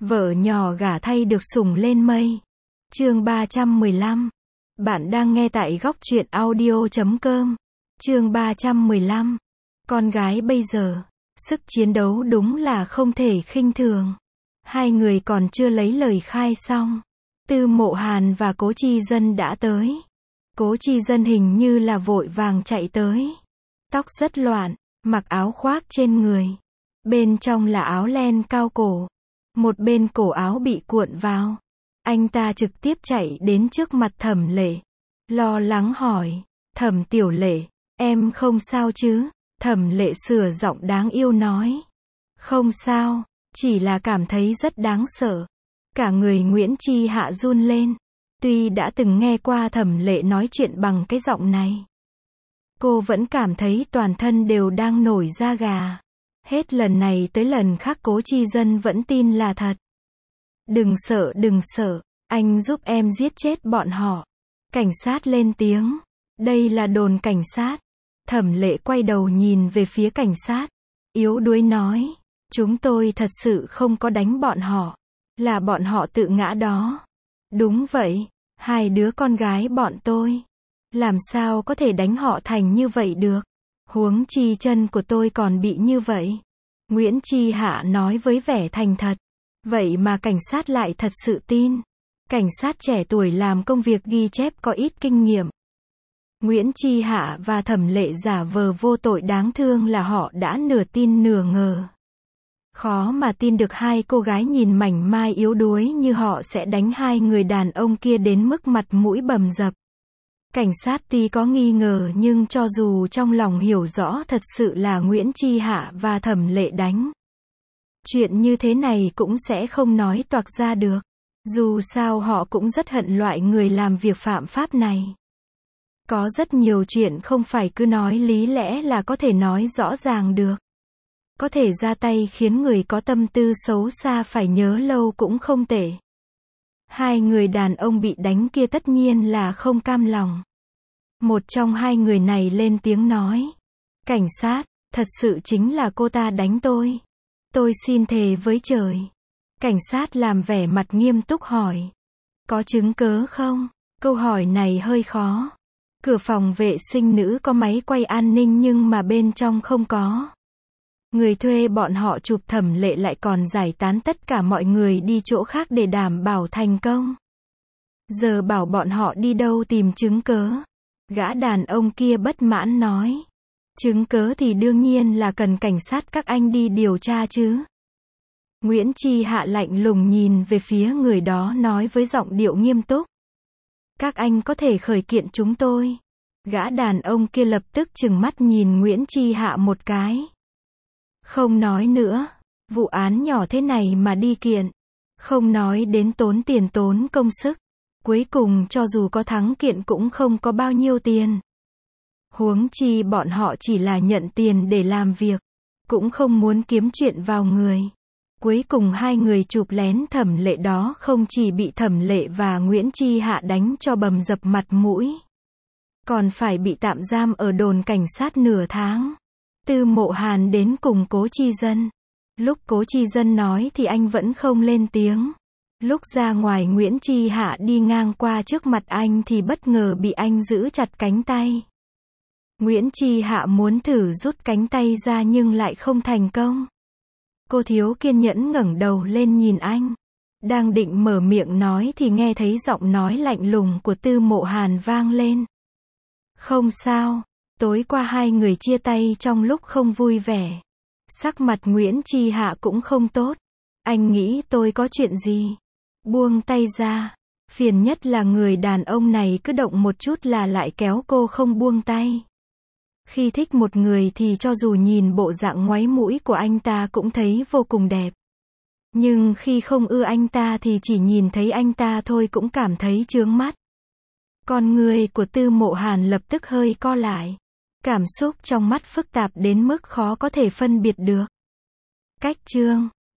Vợ nhỏ gả thay được sủng lên mây. Chương 315. Bạn đang nghe tại góc truyện audio.com. Chương 315. Con gái bây giờ, sức chiến đấu đúng là không thể khinh thường. Hai người còn chưa lấy lời khai xong, Tư Mộ Hàn và Cố Chi Dân đã tới. Cố Chi Dân hình như là vội vàng chạy tới. Tóc rất loạn, mặc áo khoác trên người. Bên trong là áo len cao cổ. Một bên cổ áo bị cuộn vào. Anh ta trực tiếp chạy đến trước mặt Thẩm Lệ. Lo lắng hỏi, Thẩm tiểu Lệ, em không sao chứ? Thẩm Lệ sửa giọng đáng yêu nói. Không sao, chỉ là cảm thấy rất đáng sợ. Cả người Nguyễn Chi Hạ run lên. Tuy đã từng nghe qua Thẩm Lệ nói chuyện bằng cái giọng này, cô vẫn cảm thấy toàn thân đều đang nổi da gà. Hết lần này tới lần khác Cố Chi Dân vẫn tin là thật. Đừng sợ, anh giúp em giết chết bọn họ. Cảnh sát lên tiếng. Đây là đồn cảnh sát. Thẩm Lệ quay đầu nhìn về phía cảnh sát. Yếu đuối nói. Chúng tôi thật sự không có đánh bọn họ. Là bọn họ tự ngã đó. Đúng vậy. Hai đứa con gái bọn tôi. Làm sao có thể đánh họ thành như vậy được. Huống chi chân của tôi còn bị như vậy. Nguyễn Chi Hạ nói với vẻ thành thật. Vậy mà cảnh sát lại thật sự tin. Cảnh sát trẻ tuổi làm công việc ghi chép có ít kinh nghiệm. Nguyễn Chi Hạ và Thẩm Lệ giả vờ vô tội đáng thương là họ đã nửa tin nửa ngờ. Khó mà tin được hai cô gái nhìn mảnh mai yếu đuối như họ sẽ đánh hai người đàn ông kia đến mức mặt mũi bầm dập. Cảnh sát tuy có nghi ngờ nhưng cho dù trong lòng hiểu rõ thật sự là Nguyễn Chi Hạ và Thẩm Lệ đánh. Chuyện như thế này cũng sẽ không nói toạc ra được. Dù sao họ cũng rất hận loại người làm việc phạm pháp này. Có rất nhiều chuyện không phải cứ nói lý lẽ là có thể nói rõ ràng được. Có thể ra tay khiến người có tâm tư xấu xa phải nhớ lâu cũng không tệ. Hai người đàn ông bị đánh kia tất nhiên là không cam lòng. Một trong hai người này lên tiếng nói. Cảnh sát, thật sự chính là cô ta đánh tôi. Tôi xin thề với trời. Cảnh sát làm vẻ mặt nghiêm túc hỏi. Có chứng cớ không? Câu hỏi này hơi khó. Cửa phòng vệ sinh nữ có máy quay an ninh nhưng mà bên trong không có. Người thuê bọn họ chụp Thẩm Lệ lại còn giải tán tất cả mọi người đi chỗ khác để đảm bảo thành công. Giờ bảo bọn họ đi đâu tìm chứng cớ? Gã đàn ông kia bất mãn nói. Chứng cớ thì đương nhiên là cần cảnh sát các anh đi điều tra chứ. Nguyễn Chi Hạ lạnh lùng nhìn về phía người đó nói với giọng điệu nghiêm túc. Các anh có thể khởi kiện chúng tôi. Gã đàn ông kia lập tức trừng mắt nhìn Nguyễn Chi Hạ một cái. Không nói nữa. Vụ án nhỏ thế này mà đi kiện. Không nói đến tốn tiền tốn công sức. Cuối cùng cho dù có thắng kiện cũng không có bao nhiêu tiền. Huống chi bọn họ chỉ là nhận tiền để làm việc. Cũng không muốn kiếm chuyện vào người. Cuối cùng hai người chụp lén Thẩm Lệ đó không chỉ bị Thẩm Lệ và Nguyễn Chi Hạ đánh cho bầm dập mặt mũi. Còn phải bị tạm giam ở đồn cảnh sát nửa tháng. Tư Mộ Hàn đến cùng Cố Chi Dân. Lúc Cố Chi Dân nói thì anh vẫn không lên tiếng. Lúc ra ngoài Nguyễn Chi Hạ đi ngang qua trước mặt anh thì bất ngờ bị anh giữ chặt cánh tay. Nguyễn Chi Hạ muốn thử rút cánh tay ra nhưng lại không thành công. Cô thiếu kiên nhẫn ngẩng đầu lên nhìn anh. Đang định mở miệng nói thì nghe thấy giọng nói lạnh lùng của Tư Mộ Hàn vang lên. Không sao, tối qua hai người chia tay trong lúc không vui vẻ. Sắc mặt Nguyễn Chi Hạ cũng không tốt. Anh nghĩ tôi có chuyện gì? Buông tay ra. Phiền nhất là người đàn ông này cứ động một chút là lại kéo cô không buông tay. Khi thích một người thì cho dù nhìn bộ dạng ngoáy mũi của anh ta cũng thấy vô cùng đẹp. Nhưng khi không ưa anh ta thì chỉ nhìn thấy anh ta thôi cũng cảm thấy chướng mắt. Con người của Tư Mộ Hàn lập tức hơi co lại. Cảm xúc trong mắt phức tạp đến mức khó có thể phân biệt được. Cách chương